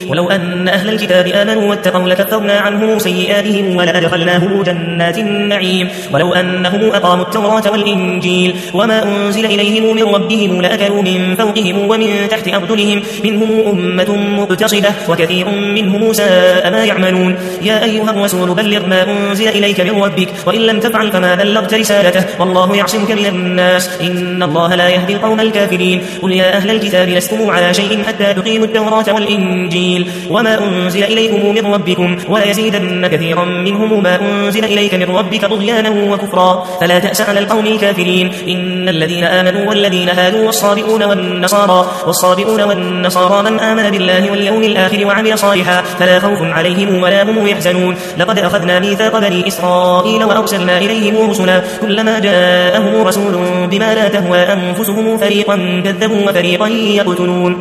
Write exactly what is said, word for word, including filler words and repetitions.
ولو أن أهل الكتاب آمنوا واتقوا لكفرنا عنهم سيئاتهم ولأدخلناهم جنات النعيم ولو أنهم أقاموا التوراة والإنجيل وما أنزل إليهم من ربهم لأكلوا من فوقهم ومن تحت أرجلهم منهم أمة مقتصدة وكثير منهم ساء ما يعملون. يا أيها الرسول بلغ ما أنزل إليك من ربك وإن لم تفعل فما بلغت رسالته والله يعصمك من الناس إن الله لا يهدي القوم الكافرين. قل يا أهل الكتاب لستم على شيء حتى تقيموا التوراة والإنجيل وما أنزل إليكم من ربكم وليزيدن كثيرا منهم ما أنزل إليك من ربك طغيانا وكفرا فلا تأس على القوم الكافرين. إن الذين آمنوا والذين هادوا والصابئون والنصارى والصابئون والنصارى من آمن بالله واليوم الآخر وعمل صالحا فلا خوف عليهم ولا هم يحزنون. لقد أخذنا ميثاق بني إسرائيل وأرسلنا إليهم رسلا كلما جاءهم رسول بما لا تهوى أنفسهم فريقا كذبوا وفريقا يقتلون.